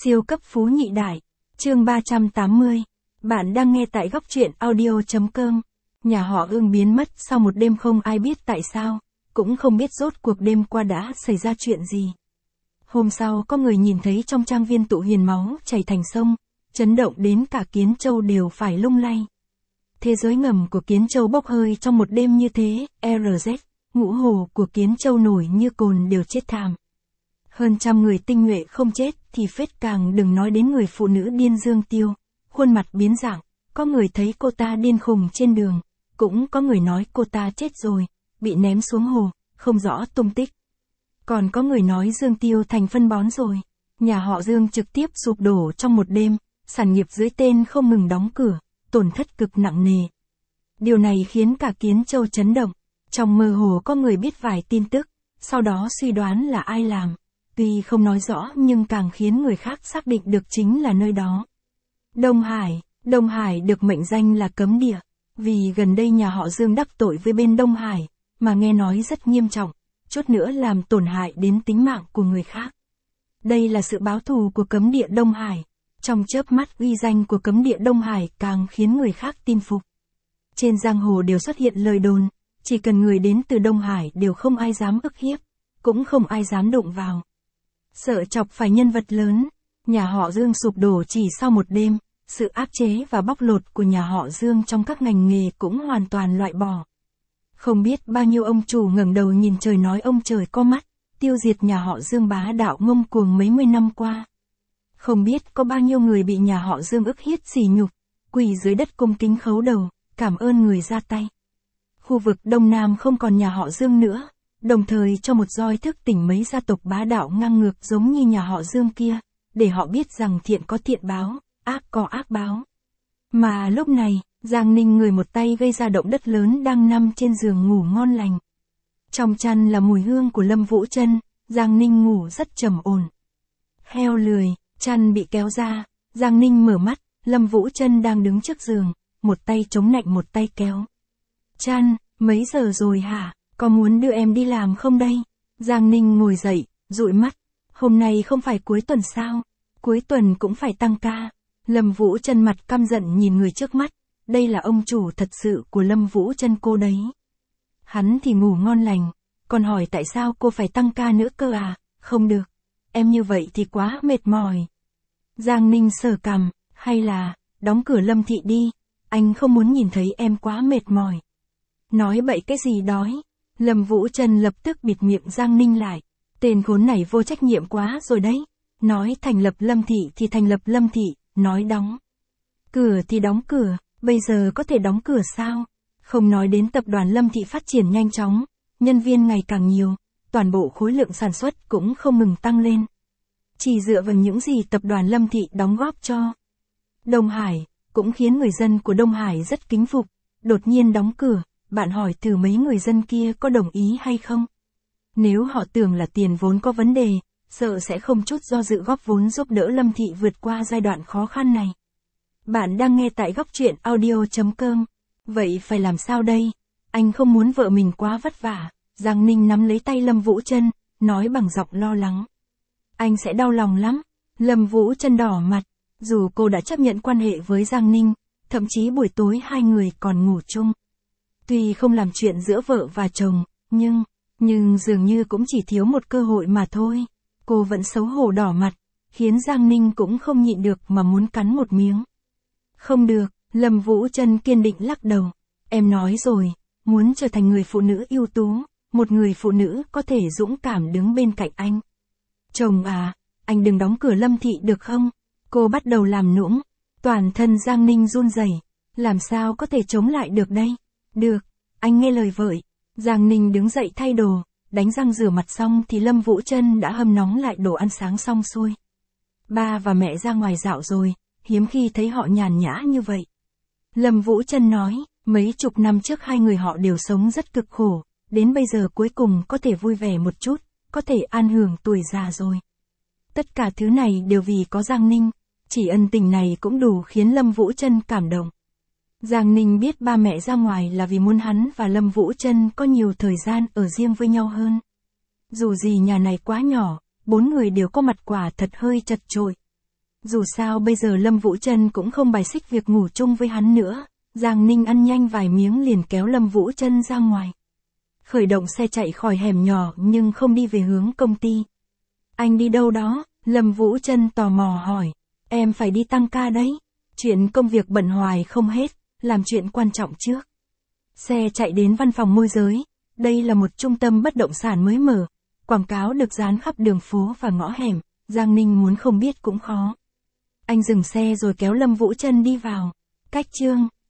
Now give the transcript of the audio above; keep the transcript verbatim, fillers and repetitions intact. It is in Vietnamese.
Siêu cấp phú nhị đại. Chương ba trăm tám mươi. Bạn đang nghe tại góc truyện audio chấm com. Nhà họ Ưng biến mất sau một đêm không ai biết tại sao, cũng không biết rốt cuộc đêm qua đã xảy ra chuyện gì. Hôm sau có người nhìn thấy trong trang viên tụ hiền máu chảy thành sông, chấn động đến cả Kiến Châu đều phải lung lay. Thế giới ngầm của Kiến Châu bốc hơi trong một đêm như thế, e rờ dét, ngũ hồ của Kiến Châu nổi như cồn đều chết thảm. Hơn trăm người tinh nhuệ không chết thì phết càng đừng nói đến người phụ nữ điên Dương Tiêu, khuôn mặt biến dạng, có người thấy cô ta điên khùng trên đường, cũng có người nói cô ta chết rồi, bị ném xuống hồ, không rõ tung tích. Còn có người nói Dương Tiêu thành phân bón rồi, nhà họ Dương trực tiếp sụp đổ trong một đêm, sản nghiệp dưới tên không ngừng đóng cửa, tổn thất cực nặng nề. Điều này khiến cả Kiến Châu chấn động, trong mơ hồ có người biết vài tin tức, sau đó suy đoán là ai làm. Tuy không nói rõ nhưng càng khiến người khác xác định được chính là nơi đó. Đông Hải, Đông Hải được mệnh danh là cấm địa, vì gần đây nhà họ Dương đắc tội với bên Đông Hải, mà nghe nói rất nghiêm trọng, chút nữa làm tổn hại đến tính mạng của người khác. Đây là sự báo thù của cấm địa Đông Hải, trong chớp mắt uy danh của cấm địa Đông Hải càng khiến người khác tin phục. Trên giang hồ đều xuất hiện lời đồn, chỉ cần người đến từ Đông Hải đều không ai dám ức hiếp, cũng không ai dám đụng vào. Sợ chọc phải nhân vật lớn, nhà họ Dương sụp đổ chỉ sau một đêm, sự áp chế và bóc lột của nhà họ Dương trong các ngành nghề cũng hoàn toàn loại bỏ. Không biết bao nhiêu ông chủ ngẩng đầu nhìn trời nói ông trời có mắt, tiêu diệt nhà họ Dương bá đạo ngông cuồng mấy mươi năm qua. Không biết có bao nhiêu người bị nhà họ Dương ức hiếp sỉ nhục, quỳ dưới đất cung kính khấu đầu, cảm ơn người ra tay. Khu vực Đông Nam không còn nhà họ Dương nữa. Đồng thời cho một roi thức tỉnh mấy gia tộc bá đạo ngang ngược giống như nhà họ Dương kia, để họ biết rằng thiện có thiện báo, ác có ác báo. Mà lúc này, Giang Ninh người một tay gây ra động đất lớn đang nằm trên giường ngủ ngon lành. Trong chăn là mùi hương của Lâm Vũ Trân, Giang Ninh ngủ rất trầm ổn. Heo lười, chăn bị kéo ra, Giang Ninh mở mắt, Lâm Vũ Trân đang đứng trước giường, một tay chống nạnh một tay kéo. Trân, mấy giờ rồi hả? Có muốn đưa em đi làm không đây? Giang Ninh ngồi dậy, dụi mắt. Hôm nay không phải cuối tuần sao? Cuối tuần cũng phải tăng ca. Lâm Vũ Trân mặt căm giận nhìn người trước mắt. Đây là ông chủ thật sự của Lâm Vũ Trân cô đấy. Hắn thì ngủ ngon lành. Còn hỏi tại sao cô phải tăng ca nữa cơ à? Không được. Em như vậy thì quá mệt mỏi. Giang Ninh sờ cằm. Hay là, đóng cửa Lâm thị đi. Anh không muốn nhìn thấy em quá mệt mỏi. Nói bậy cái gì đói. Lâm Vũ Trân lập tức bịt miệng Giang Ninh lại. Tên khốn này vô trách nhiệm quá rồi đấy. Nói thành lập Lâm thị thì thành lập Lâm thị, nói đóng cửa thì đóng cửa, bây giờ có thể đóng cửa sao? Không nói đến tập đoàn Lâm thị phát triển nhanh chóng, nhân viên ngày càng nhiều, toàn bộ khối lượng sản xuất cũng không ngừng tăng lên. Chỉ dựa vào những gì tập đoàn Lâm thị đóng góp cho Đông Hải, cũng khiến người dân của Đông Hải rất kính phục, đột nhiên đóng cửa. Bạn hỏi thử mấy người dân kia có đồng ý hay không? Nếu họ tưởng là tiền vốn có vấn đề, sợ sẽ không chút do dự góp vốn giúp đỡ Lâm thị vượt qua giai đoạn khó khăn này. Bạn đang nghe tại góc truyện audio chấm com. Vậy phải làm sao đây? Anh không muốn vợ mình quá vất vả. Giang Ninh nắm lấy tay Lâm Vũ Trân, nói bằng giọng lo lắng. Anh sẽ đau lòng lắm. Lâm Vũ Trân đỏ mặt. Dù cô đã chấp nhận quan hệ với Giang Ninh, thậm chí buổi tối hai người còn ngủ chung. Tuy không làm chuyện giữa vợ và chồng, nhưng, nhưng dường như cũng chỉ thiếu một cơ hội mà thôi. Cô vẫn xấu hổ đỏ mặt, khiến Giang Ninh cũng không nhịn được mà muốn cắn một miếng. Không được, Lâm Vũ Trân kiên định lắc đầu. Em nói rồi, muốn trở thành người phụ nữ ưu tú, một người phụ nữ có thể dũng cảm đứng bên cạnh anh. Chồng à, anh đừng đóng cửa Lâm thị được không? Cô bắt đầu làm nũng, toàn thân Giang Ninh run rẩy, làm sao có thể chống lại được đây? Được, anh nghe lời vợ. Giang Ninh đứng dậy thay đồ, đánh răng rửa mặt xong thì Lâm Vũ Trân đã hâm nóng lại đồ ăn sáng xong xuôi. Ba và mẹ ra ngoài dạo rồi, hiếm khi thấy họ nhàn nhã như vậy. Lâm Vũ Trân nói, mấy chục năm trước hai người họ đều sống rất cực khổ, đến bây giờ cuối cùng có thể vui vẻ một chút, có thể an hưởng tuổi già rồi. Tất cả thứ này đều vì có Giang Ninh, chỉ ân tình này cũng đủ khiến Lâm Vũ Trân cảm động. Giang Ninh biết ba mẹ ra ngoài là vì muốn hắn và Lâm Vũ Trân có nhiều thời gian ở riêng với nhau hơn. Dù gì nhà này quá nhỏ, bốn người đều có mặt quả thật hơi chật chội. Dù sao bây giờ Lâm Vũ Trân cũng không bài xích việc ngủ chung với hắn nữa. Giang Ninh ăn nhanh vài miếng liền kéo Lâm Vũ Trân ra ngoài. Khởi động xe chạy khỏi hẻm nhỏ nhưng không đi về hướng công ty. Anh đi đâu đó? Lâm Vũ Trân tò mò hỏi. Em phải đi tăng ca đấy. Chuyện công việc bận hoài không hết, làm chuyện quan trọng trước. Xe chạy đến văn phòng môi giới. Đây là một trung tâm bất động sản mới mở. Quảng cáo được dán khắp đường phố và ngõ hẻm. Giang Ninh muốn không biết cũng khó. Anh dừng xe rồi kéo Lâm Vũ Trân đi vào. Cách chương